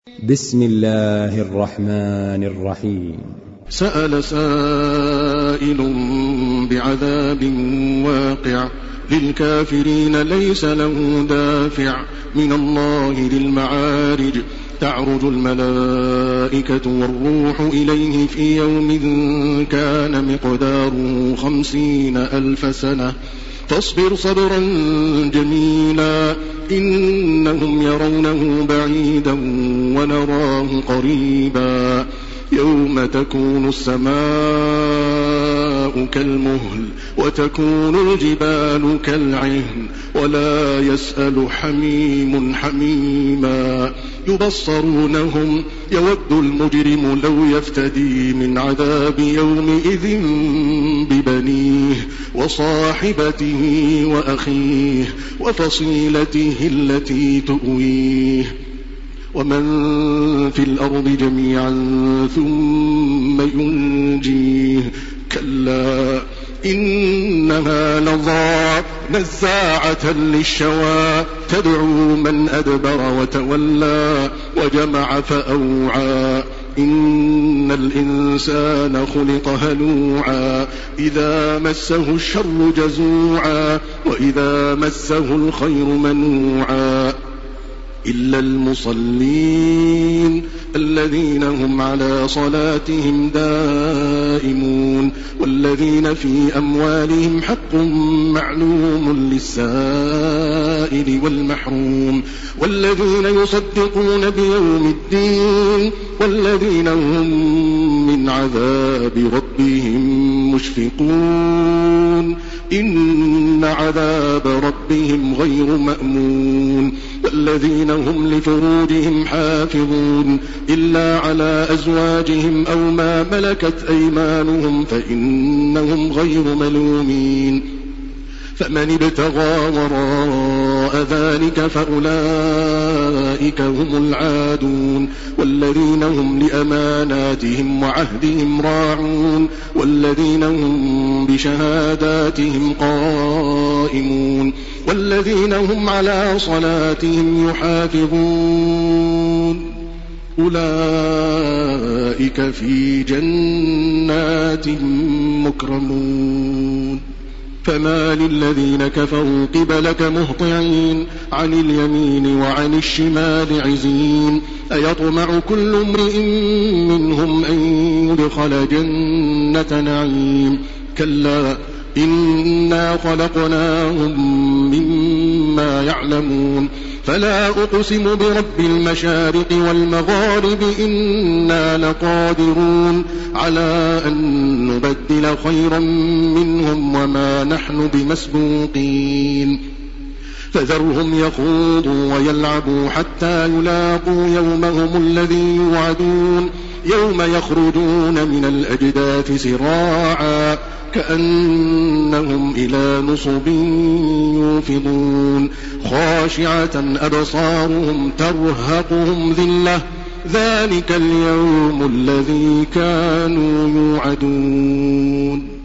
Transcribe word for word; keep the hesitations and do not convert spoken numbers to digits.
بسم الله الرحمن الرحيم. سأل سائل بعذاب واقع للكافرين ليس له دافع من الله ذي المعارج تعرج الملائكة والروح إليه في يوم كان مقداره خمسين ألف سنة فاصبر صبرا جميلا إنهم يرونه بعيدا ونراه قريبا يوم تكون السماء كالمهل وتكون الجبال كالعهن ولا يسأل حميم حميما يبصرونهم يود المجرم لو يفتدي من عذاب يومئذ ببنيه وصاحبته وأخيه وفصيلته التي تؤويه ومن في الأرض جميعا ثم ينجيه كلا إنها لظى نزاعة للشوى تدعو من أدبر وتولى وجمع فأوعى إن الإنسان خلق هلوعا إذا مسه الشر جزوعا وإذا مسه الخير منوعا إلا المصلين الذين هم على صلاتهم دائمون والذين في أموالهم حق معلوم للسائل والمحروم والذين يصدقون بيوم الدين والذين هم من عذاب ربهم مشفقون إن عذاب ربهم غير مأمون والذين هم لفروجهم حافظون إلا على أزواجهم أو ما ملكت أيمانهم فإنهم غير ملومين فمن ابتغى وراء ذلك فأولئك هم العادون والذين هم لأماناتهم وعهدهم راعون والذين هم بشهاداتهم قائمون والذين هم على صلاتهم يحافظون أولئك في جنات مكرمون فما للذين كفروا قبلك مهطعين عن اليمين وعن الشمال عزين أيطمع كل امرئ منهم أن يدخل جنة نعيم كلا إنا خلقناهم مما يعلمون فلا أقسم برب المشارق والمغارب إنا لقادرون على أن نبدل خيرا منهم وما نحن بمسبوقين فذرهم يخوضوا ويلعبوا حتى يلاقوا يومهم الذي يوعدون يوم يخرجون من الأجداث سراعا كأنهم إلى نصب يوفضون خاشعة أبصارهم ترهقهم ذلة ذلك اليوم الذي كانوا يوعدون.